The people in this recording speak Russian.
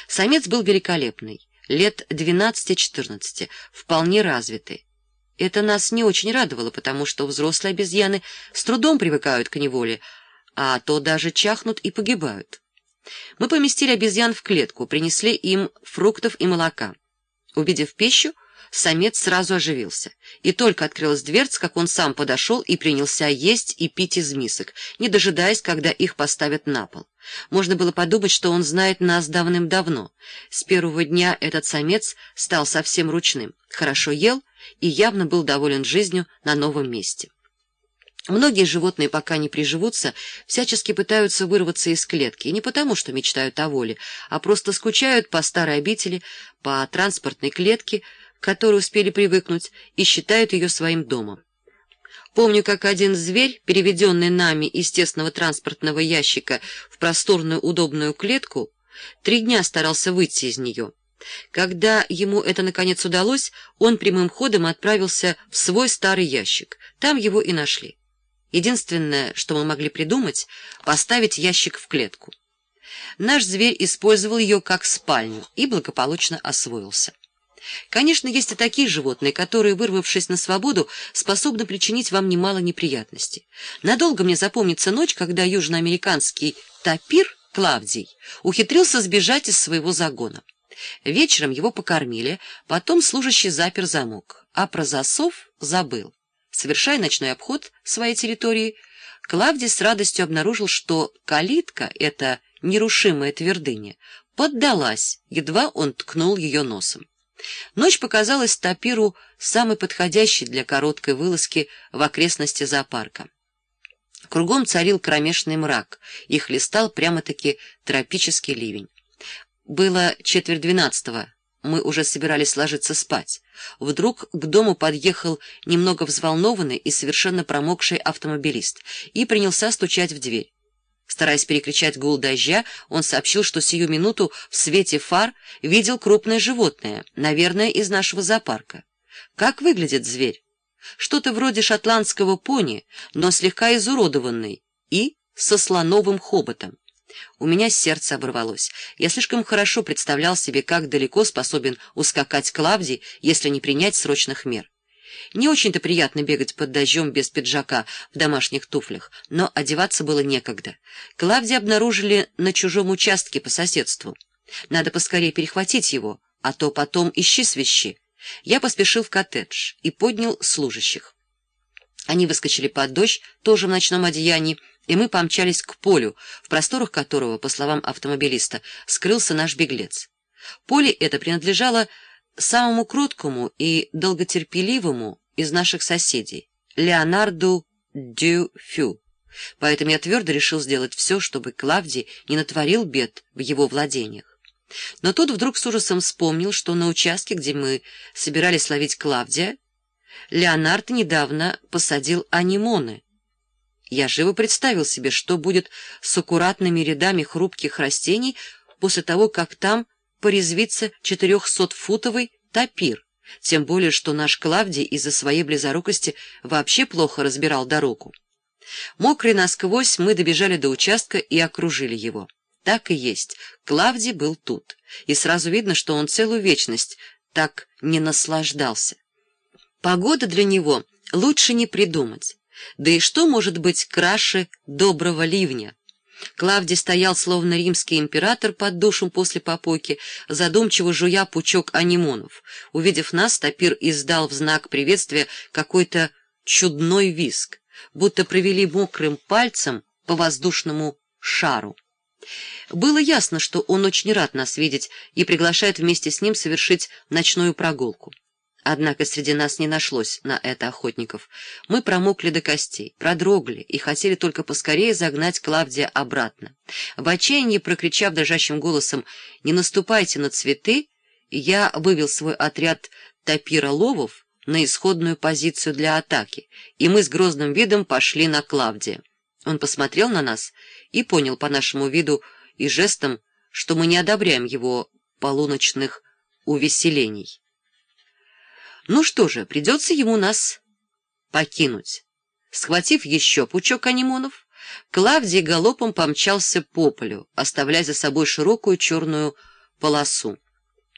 Самец был великолепный, лет 12-14, вполне развитый. Это нас не очень радовало, потому что взрослые обезьяны с трудом привыкают к неволе, а то даже чахнут и погибают. Мы поместили обезьян в клетку, принесли им фруктов и молока. Увидев пищу, самец сразу оживился, и только открылась дверца, как он сам подошел и принялся есть и пить из мисок, не дожидаясь, когда их поставят на пол. Можно было подумать, что он знает нас давным-давно. С первого дня этот самец стал совсем ручным, хорошо ел и явно был доволен жизнью на новом месте. Многие животные, пока не приживутся, всячески пытаются вырваться из клетки, и не потому, что мечтают о воле, а просто скучают по старой обители, по транспортной клетке, к которой успели привыкнуть, и считают ее своим домом. Помню, как один зверь, переведенный нами из тесного транспортного ящика в просторную удобную клетку, 3 дня старался выйти из нее. Когда ему это наконец удалось, он прямым ходом отправился в свой старый ящик. Там его и нашли. Единственное, что мы могли придумать, поставить ящик в клетку. Наш зверь использовал ее как спальню и благополучно освоился. Конечно, есть и такие животные, которые, вырвавшись на свободу, способны причинить вам немало неприятностей. Надолго мне запомнится ночь, когда южноамериканский тапир Клавдий ухитрился сбежать из своего загона. Вечером его покормили, потом служащий запер замок, а про засов забыл. Совершая ночной обход своей территории, Клавдий с радостью обнаружил, что калитка, эта нерушимая твердыня, поддалась, едва он ткнул ее носом. Ночь показалась тапиру самой подходящей для короткой вылазки в окрестности зоопарка. Кругом царил кромешный мрак, и хлестал прямо-таки тропический ливень. Было 11:45, мы уже собирались ложиться спать. Вдруг к дому подъехал немного взволнованный и совершенно промокший автомобилист и принялся стучать в дверь. Стараясь перекричать гул дождя, он сообщил, что сию минуту в свете фар видел крупное животное, наверное, из нашего зоопарка. Как выглядит зверь? Что-то вроде шотландского пони, но слегка изуродованный и со слоновым хоботом. У меня сердце оборвалось. Я слишком хорошо представлял себе, как далеко способен ускакать Клавдий, если не принять срочных мер. Не очень-то приятно бегать под дождем без пиджака в домашних туфлях, но одеваться было некогда. Клавдия обнаружили на чужом участке по соседству. Надо поскорее перехватить его, а то потом ищи свищи. Я поспешил в коттедж и поднял служащих. Они выскочили под дождь, тоже в ночном одеянии, и мы помчались к полю, в просторах которого, по словам автомобилиста, скрылся наш беглец. Поле это принадлежало самому кроткому и долготерпеливому из наших соседей, Леонарду Дюфю. Поэтому я твердо решил сделать все, чтобы Клавдий не натворил бед в его владениях. Но тут вдруг с ужасом вспомнил, что на участке, где мы собирались ловить Клавдия, Леонард недавно посадил анимоны. Я живо представил себе, что будет с аккуратными рядами хрупких растений после того, как там порезвится 400-футовый тапир, тем более, что наш Клавдий из-за своей близорукости вообще плохо разбирал дорогу. Мокрые насквозь, мы добежали до участка и окружили его. Так и есть, Клавдий был тут, и сразу видно, что он целую вечность так не наслаждался. Погода для него лучше не придумать. Да и что может быть краше доброго ливня? Клавдий стоял, словно римский император под душем после попойки, задумчиво жуя пучок анимонов. Увидев нас, тапир издал в знак приветствия какой-то чудной визг, будто провели мокрым пальцем по воздушному шару. Было ясно, что он очень рад нас видеть и приглашает вместе с ним совершить ночную прогулку. Однако среди нас не нашлось на это охотников. Мы промокли до костей, продрогли и хотели только поскорее загнать Клавдия обратно. В отчаянии, прокричав дрожащим голосом «Не наступайте на цветы!», я вывел свой отряд тапироловов на исходную позицию для атаки, и мы с грозным видом пошли на Клавдия. Он посмотрел на нас и понял по нашему виду и жестам, что мы не одобряем его полуночных увеселений. Ну что же, придется ему нас покинуть. Схватив еще пучок анимонов, Клавдий галопом помчался по полю, оставляя за собой широкую черную полосу.